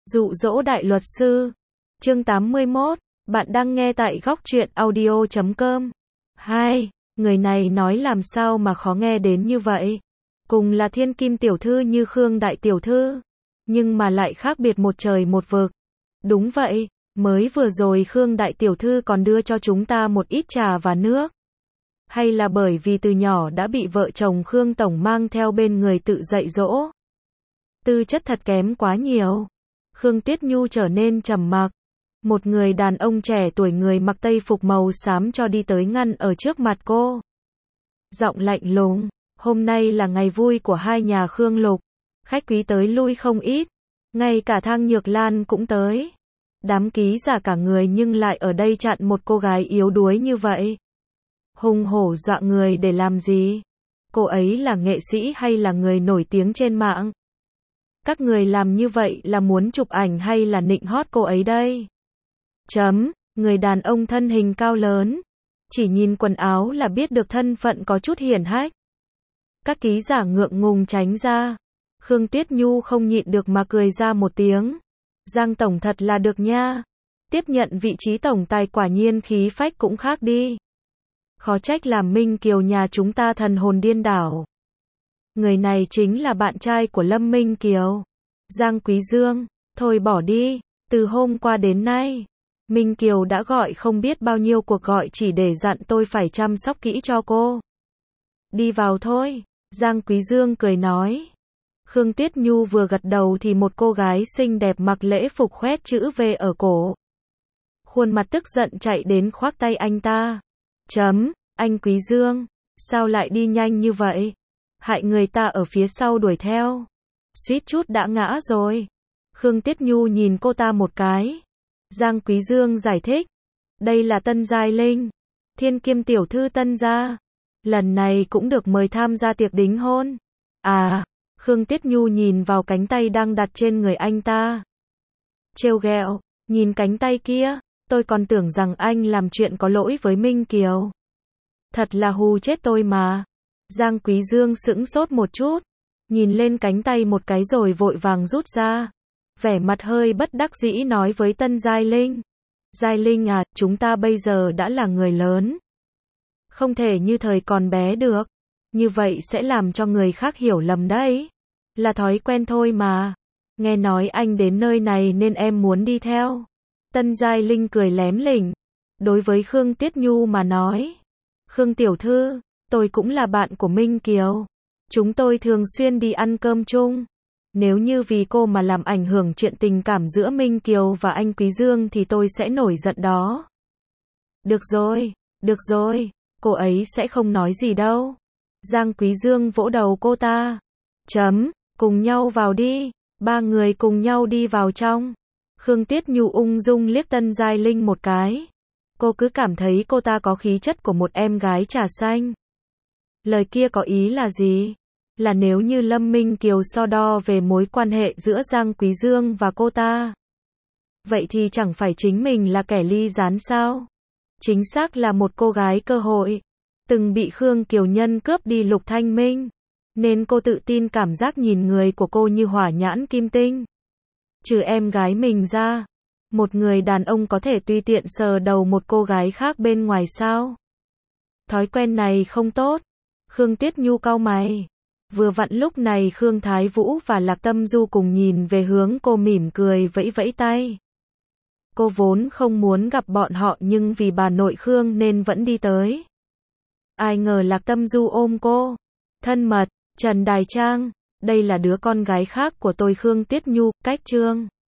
Dụ dỗ đại luật sư. Chương 81. Bạn đang nghe tại góc truyện audio.com. 2. Người này nói làm sao mà khó nghe đến như vậy. Cùng là thiên kim tiểu thư như Khương đại tiểu thư, nhưng mà lại khác biệt một trời một vực. Đúng vậy, mới vừa rồi Khương đại tiểu thư còn đưa cho chúng ta một ít trà và nước. Hay là bởi vì từ nhỏ đã bị vợ chồng Khương tổng mang theo bên người tự dạy dỗ. Tư chất thật kém quá nhiều. Khương Tiết Nhu trở nên trầm mặc. Một người đàn ông trẻ tuổi người mặc tây phục màu xám cho đi tới ngăn ở trước mặt cô. Giọng lạnh lùng, hôm nay là ngày vui của hai nhà Khương Lục. Khách quý tới lui không ít. Ngay cả Thang Nhược Lan cũng tới. Đám ký giả cả người nhưng lại ở đây chặn một cô gái yếu đuối như vậy. Hùng hổ dọa người để làm gì? Cô ấy là nghệ sĩ hay là người nổi tiếng trên mạng? Các người làm như vậy là muốn chụp ảnh hay là nịnh hót cô ấy đây? Người đàn ông thân hình cao lớn. Chỉ nhìn quần áo là biết được thân phận có chút hiển hách. Các ký giả ngượng ngùng tránh ra. Khương Tiết Nhu không nhịn được mà cười ra một tiếng. Giang tổng thật là được nha. Tiếp nhận vị trí tổng tài quả nhiên khí phách cũng khác đi. Khó trách làm Minh Kiều nhà chúng ta thần hồn điên đảo. Người này chính là bạn trai của Lâm Minh Kiều. Giang Quý Dương. Thôi bỏ đi, từ hôm qua đến nay, Minh Kiều đã gọi không biết bao nhiêu cuộc gọi chỉ để dặn tôi phải chăm sóc kỹ cho cô. Đi vào thôi, Giang Quý Dương cười nói. Khương Tiết Nhu vừa gật đầu thì một cô gái xinh đẹp mặc lễ phục khoét chữ V ở cổ. Khuôn mặt tức giận chạy đến khoác tay anh ta. Anh Quý Dương, sao lại đi nhanh như vậy? Hại người ta ở phía sau đuổi theo. Suýt chút đã ngã rồi. Khương Tiết Nhu nhìn cô ta một cái. Giang Quý Dương giải thích. Đây là Tân Giai Linh, thiên kim tiểu thư Tân gia. Lần này cũng được mời tham gia tiệc đính hôn. À, Khương Tiết Nhu nhìn vào cánh tay đang đặt trên người anh ta. Trêu ghẹo, nhìn cánh tay kia, tôi còn tưởng rằng anh làm chuyện có lỗi với Minh Kiều. Thật là hù chết tôi mà. Giang Quý Dương sững sốt một chút, nhìn lên cánh tay một cái rồi vội vàng rút ra. Vẻ mặt hơi bất đắc dĩ nói với Tân Giai Linh. Giai Linh à, chúng ta bây giờ đã là người lớn. Không thể như thời còn bé được. Như vậy sẽ làm cho người khác hiểu lầm đấy. Là thói quen thôi mà. Nghe nói anh đến nơi này nên em muốn đi theo. Tân Giai Linh cười lém lỉnh. Đối với Khương Tiết Nhu mà nói. Khương tiểu thư, tôi cũng là bạn của Minh Kiều. Chúng tôi thường xuyên đi ăn cơm chung. Nếu như vì cô mà làm ảnh hưởng chuyện tình cảm giữa Minh Kiều và anh Quý Dương thì tôi sẽ nổi giận đó. Được rồi, cô ấy sẽ không nói gì đâu. Giang Quý Dương vỗ đầu cô ta. Cùng nhau vào đi. Ba người cùng nhau đi vào trong. Khương Tiết Nhu ung dung liếc Tân Giai Linh một cái. Cô cứ cảm thấy cô ta có khí chất của một em gái trà xanh. Lời kia có ý là gì? Là nếu như Lâm Minh Kiều so đo về mối quan hệ giữa Giang Quý Dương và cô ta. Vậy thì chẳng phải chính mình là kẻ ly gián sao? Chính xác là một cô gái cơ hội. Từng bị Khương Kiều Nhân cướp đi Lục Thanh Minh. Nên cô tự tin cảm giác nhìn người của cô như hỏa nhãn kim tinh. Trừ em gái mình ra, một người đàn ông có thể tùy tiện sờ đầu một cô gái khác bên ngoài sao? Thói quen này không tốt. Khương Tiết Nhu cau mày. Vừa vặn lúc này Khương Thái Vũ và Lạc Tâm Du cùng nhìn về hướng cô mỉm cười vẫy vẫy tay. Cô vốn không muốn gặp bọn họ nhưng vì bà nội Khương nên vẫn đi tới. Ai ngờ Lạc Tâm Du ôm cô. Thân mật, Trần Đài Trang, đây là đứa con gái khác của tôi Khương Tiết Nhu, cách chương.